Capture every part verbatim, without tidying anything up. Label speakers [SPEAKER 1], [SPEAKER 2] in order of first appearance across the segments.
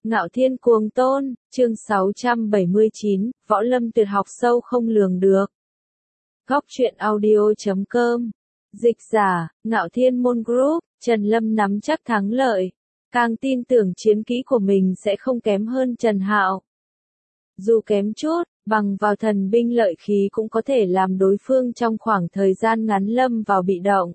[SPEAKER 1] Ngạo Thiên Cuồng Tôn, chương sáu trăm bảy mươi chín, Võ Lâm tuyệt học sâu không lường được. Góc truyện audio chấm com. Dịch giả, Ngạo Thiên Môn Group, Trần Lâm nắm chắc thắng lợi. Càng tin tưởng chiến kỹ của mình sẽ không kém hơn Trần Hạo. Dù kém chút, bằng vào thần binh lợi khí cũng có thể làm đối phương trong khoảng thời gian ngắn lâm vào bị động.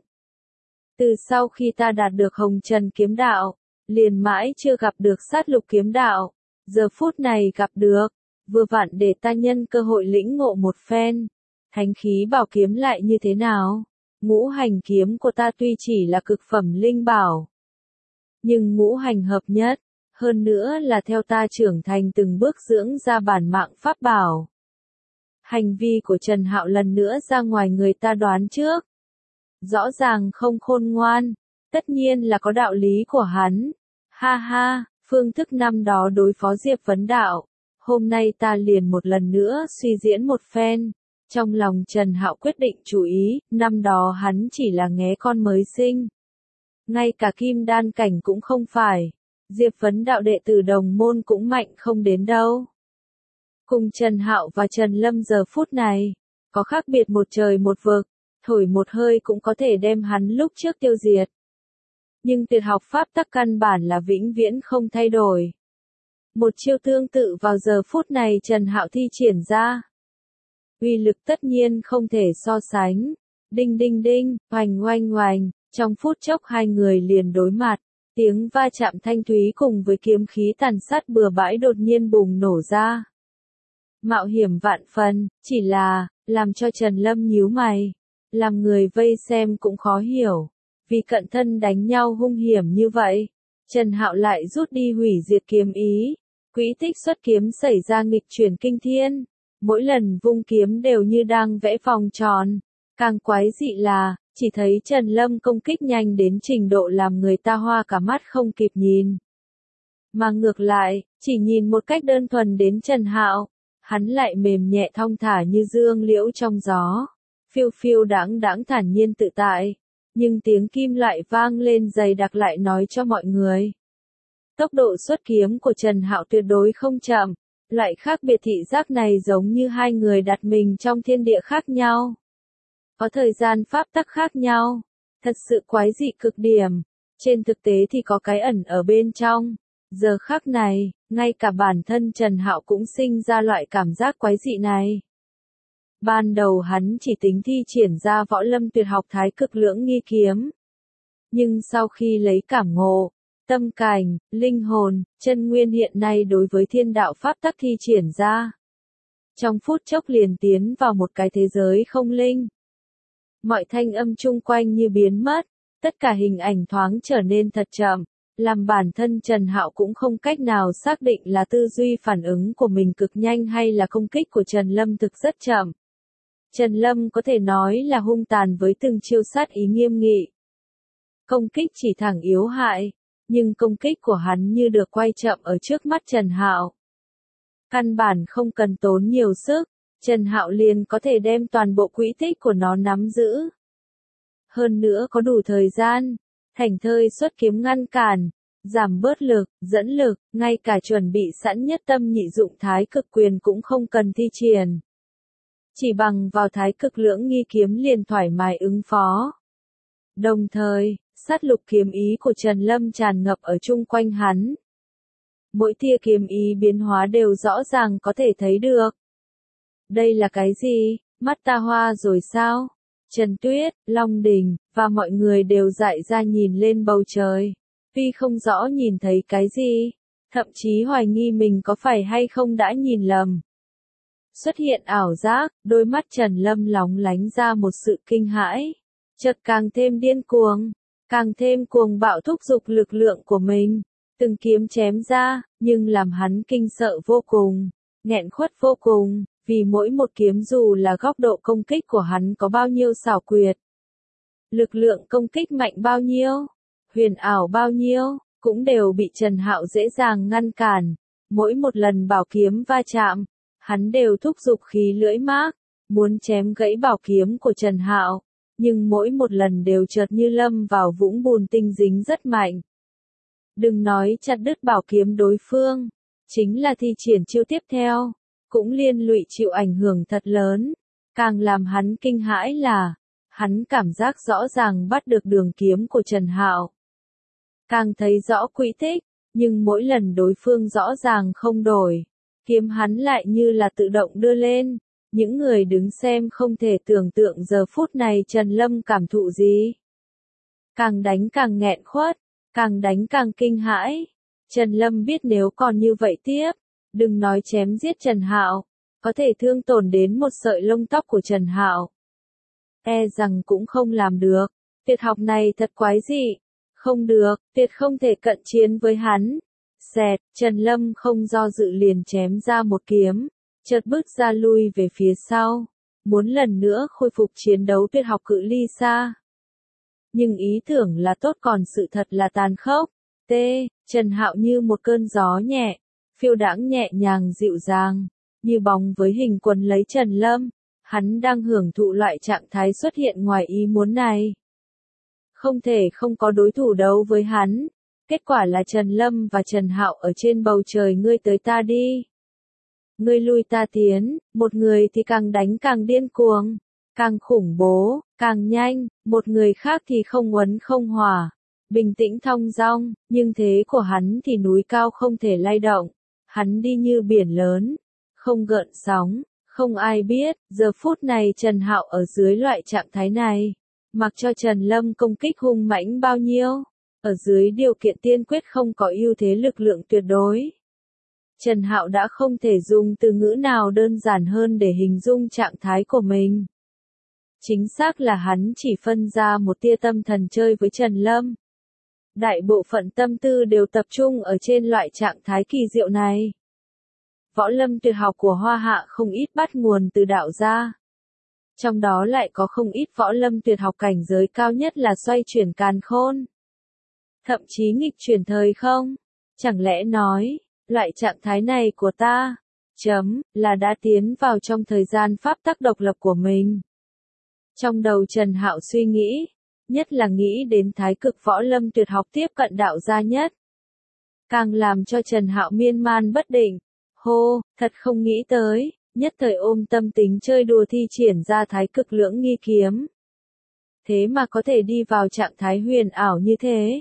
[SPEAKER 1] Từ sau khi ta đạt được Hồng Trần kiếm đạo, liền mãi chưa gặp được Sát Lục kiếm đạo, giờ phút này gặp được, vừa vặn để ta nhân cơ hội lĩnh ngộ một phen. Thánh khí bảo kiếm lại như thế nào? Ngũ hành kiếm của ta tuy chỉ là cực phẩm linh bảo, nhưng ngũ hành hợp nhất, hơn nữa là theo ta trưởng thành từng bước dưỡng ra bản mạng pháp bảo. Hành vi của Trần Hạo lần nữa ra ngoài người ta đoán trước. Rõ ràng không khôn ngoan, tất nhiên là có đạo lý của hắn. Ha ha, phương thức năm đó đối phó Diệp Vấn Đạo, hôm nay ta liền một lần nữa suy diễn một phen. Trong lòng Trần Hạo quyết định chú ý, năm đó hắn chỉ là nghé con mới sinh. Ngay cả kim đan cảnh cũng không phải. Diệp Vấn Đạo đệ tử đồng môn cũng mạnh không đến đâu. Cùng Trần Hạo và Trần Lâm giờ phút này, có khác biệt một trời một vực, thổi một hơi cũng có thể đem hắn lúc trước tiêu diệt. Nhưng tuyệt học pháp tắc căn bản là vĩnh viễn không thay đổi. Một chiêu tương tự vào giờ phút này Trần Hạo thi triển ra. Uy lực tất nhiên không thể so sánh. Đinh đinh đinh, oanh oanh oanh, trong phút chốc hai người liền đối mặt. Tiếng va chạm thanh thúy cùng với kiếm khí tàn sát bừa bãi đột nhiên bùng nổ ra. Mạo hiểm vạn phần, chỉ là, làm cho Trần Lâm nhíu mày. Làm người vây xem cũng khó hiểu. Vì cận thân đánh nhau hung hiểm như vậy, Trần Hạo lại rút đi hủy diệt kiếm ý. Quỹ tích xuất kiếm xảy ra nghịch chuyển kinh thiên. Mỗi lần vung kiếm đều như đang vẽ vòng tròn. Càng quái dị là, chỉ thấy Trần Lâm công kích nhanh đến trình độ làm người ta hoa cả mắt không kịp nhìn. Mà ngược lại, chỉ nhìn một cách đơn thuần đến Trần Hạo, hắn lại mềm nhẹ thong thả như dương liễu trong gió. Phiêu phiêu đãng đãng thản nhiên tự tại. Nhưng tiếng kim loại vang lên dày đặc lại nói cho mọi người. Tốc độ xuất kiếm của Trần Hạo tuyệt đối không chậm. Loại khác biệt thị giác này giống như hai người đặt mình trong thiên địa khác nhau. Có thời gian pháp tắc khác nhau. Thật sự quái dị cực điểm. Trên thực tế thì có cái ẩn ở bên trong. Giờ khắc này, ngay cả bản thân Trần Hạo cũng sinh ra loại cảm giác quái dị này. Ban đầu hắn chỉ tính thi triển ra võ lâm tuyệt học thái cực lưỡng nghi kiếm. Nhưng sau khi lấy cảm ngộ, tâm cảnh, linh hồn, chân nguyên hiện nay đối với thiên đạo pháp tắc thi triển ra. Trong phút chốc liền tiến vào một cái thế giới không linh. Mọi thanh âm chung quanh như biến mất, tất cả hình ảnh thoáng trở nên thật chậm, làm bản thân Trần Hạo cũng không cách nào xác định là tư duy phản ứng của mình cực nhanh hay là công kích của Trần Lâm thực rất chậm. Trần Lâm có thể nói là hung tàn với từng chiêu sát ý nghiêm nghị. Công kích chỉ thẳng yếu hại, nhưng công kích của hắn như được quay chậm ở trước mắt Trần Hạo. Căn bản không cần tốn nhiều sức, Trần Hạo liền có thể đem toàn bộ quỹ tích của nó nắm giữ. Hơn nữa có đủ thời gian, thành thơi xuất kiếm ngăn cản, giảm bớt lực, dẫn lực, ngay cả chuẩn bị sẵn nhất tâm nhị dụng thái cực quyền cũng không cần thi triển. Chỉ bằng vào thái cực lưỡng nghi kiếm liền thoải mái ứng phó. Đồng thời, sát lục kiếm ý của Trần Lâm tràn ngập ở chung quanh hắn. Mỗi tia kiếm ý biến hóa đều rõ ràng có thể thấy được. Đây là cái gì? Mắt ta hoa rồi sao? Trần Tuyết, Long Đình, và mọi người đều dại ra nhìn lên bầu trời. Tuy không rõ nhìn thấy cái gì, thậm chí hoài nghi mình có phải hay không đã nhìn lầm. Xuất hiện ảo giác, đôi mắt Trần Lâm lóng lánh ra một sự kinh hãi. Chợt càng thêm điên cuồng, càng thêm cuồng bạo thúc giục lực lượng của mình. Từng kiếm chém ra, nhưng làm hắn kinh sợ vô cùng, nghẹn khuất vô cùng, vì mỗi một kiếm dù là góc độ công kích của hắn có bao nhiêu xảo quyệt. Lực lượng công kích mạnh bao nhiêu, huyền ảo bao nhiêu, cũng đều bị Trần Hạo dễ dàng ngăn cản. Mỗi một lần bảo kiếm va chạm, hắn đều thúc giục khí lưỡi mác, muốn chém gãy bảo kiếm của Trần Hạo, nhưng mỗi một lần đều chợt như lâm vào vũng bùn tinh dính rất mạnh. Đừng nói chặt đứt bảo kiếm đối phương, chính là thi triển chiêu tiếp theo, cũng liên lụy chịu ảnh hưởng thật lớn. Càng làm hắn kinh hãi là, hắn cảm giác rõ ràng bắt được đường kiếm của Trần Hạo. Càng thấy rõ quỹ tích, nhưng mỗi lần đối phương rõ ràng không đổi, kiếm hắn lại như là tự động đưa lên. Những người đứng xem không thể tưởng tượng giờ phút này Trần Lâm cảm thụ gì. Càng đánh càng nghẹn khuất, càng đánh càng kinh hãi. Trần Lâm biết nếu còn như vậy tiếp, đừng nói chém giết Trần Hạo, có thể thương tổn đến một sợi lông tóc của Trần Hạo. E rằng cũng không làm được. Tuyệt học này thật quái dị. Không được, tuyệt không thể cận chiến với hắn. Xẹt, Trần Lâm không do dự liền chém ra một kiếm, chợt bước ra lui về phía sau, muốn lần nữa khôi phục chiến đấu tuyệt học cự ly xa. Nhưng ý tưởng là tốt còn sự thật là tàn khốc. T. Trần Hạo như một cơn gió nhẹ, phiêu đãng nhẹ nhàng dịu dàng, như bóng với hình quấn lấy Trần Lâm. Hắn đang hưởng thụ loại trạng thái xuất hiện ngoài ý muốn này. Không thể không có đối thủ đấu với hắn. Kết quả là Trần Lâm và Trần Hạo ở trên bầu trời ngươi tới ta đi. Ngươi lui ta tiến, một người thì càng đánh càng điên cuồng, càng khủng bố, càng nhanh, một người khác thì không uốn không hòa, bình tĩnh thong dong, nhưng thế của hắn thì núi cao không thể lay động, hắn đi như biển lớn, không gợn sóng, không ai biết, giờ phút này Trần Hạo ở dưới loại trạng thái này, mặc cho Trần Lâm công kích hung mãnh bao nhiêu, ở dưới điều kiện tiên quyết không có ưu thế lực lượng tuyệt đối. Trần Hạo đã không thể dùng từ ngữ nào đơn giản hơn để hình dung trạng thái của mình. Chính xác là hắn chỉ phân ra một tia tâm thần chơi với Trần Lâm. Đại bộ phận tâm tư đều tập trung ở trên loại trạng thái kỳ diệu này. Võ lâm tuyệt học của Hoa Hạ không ít bắt nguồn từ đạo gia. Trong đó lại có không ít võ lâm tuyệt học cảnh giới cao nhất là xoay chuyển càn khôn. Thậm chí nghịch chuyển thời không. Chẳng lẽ nói, loại trạng thái này của ta, chấm, là đã tiến vào trong thời gian pháp tắc độc lập của mình. Trong đầu Trần Hạo suy nghĩ, nhất là nghĩ đến thái cực võ lâm tuyệt học tiếp cận đạo gia nhất. Càng làm cho Trần Hạo miên man bất định, hô, thật không nghĩ tới, nhất thời ôm tâm tính chơi đùa thi triển ra thái cực lưỡng nghi kiếm. Thế mà có thể đi vào trạng thái huyền ảo như thế.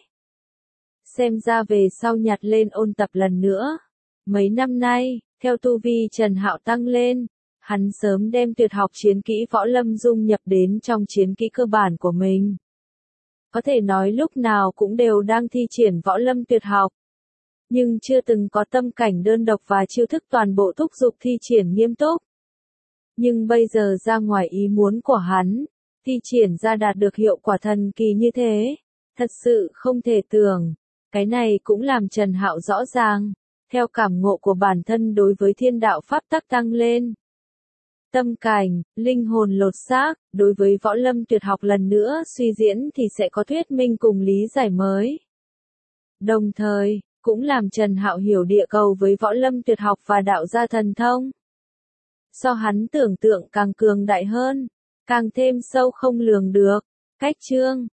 [SPEAKER 1] Xem ra về sau nhặt lên ôn tập lần nữa. Mấy năm nay, theo tu vi Trần Hạo tăng lên, hắn sớm đem tuyệt học chiến kỹ võ lâm dung nhập đến trong chiến kỹ cơ bản của mình. Có thể nói lúc nào cũng đều đang thi triển võ lâm tuyệt học. Nhưng chưa từng có tâm cảnh đơn độc và chiêu thức toàn bộ thúc giục thi triển nghiêm túc. Nhưng bây giờ ra ngoài ý muốn của hắn, thi triển ra đạt được hiệu quả thần kỳ như thế. Thật sự không thể tưởng. Cái này cũng làm Trần Hạo rõ ràng, theo cảm ngộ của bản thân đối với thiên đạo pháp tắc tăng lên. Tâm cảnh, linh hồn lột xác, đối với võ lâm tuyệt học lần nữa suy diễn thì sẽ có thuyết minh cùng lý giải mới. Đồng thời, cũng làm Trần Hạo hiểu địa cầu với võ lâm tuyệt học và đạo gia thần thông. So hắn tưởng tượng càng cường đại hơn, càng thêm sâu không lường được. Cách chương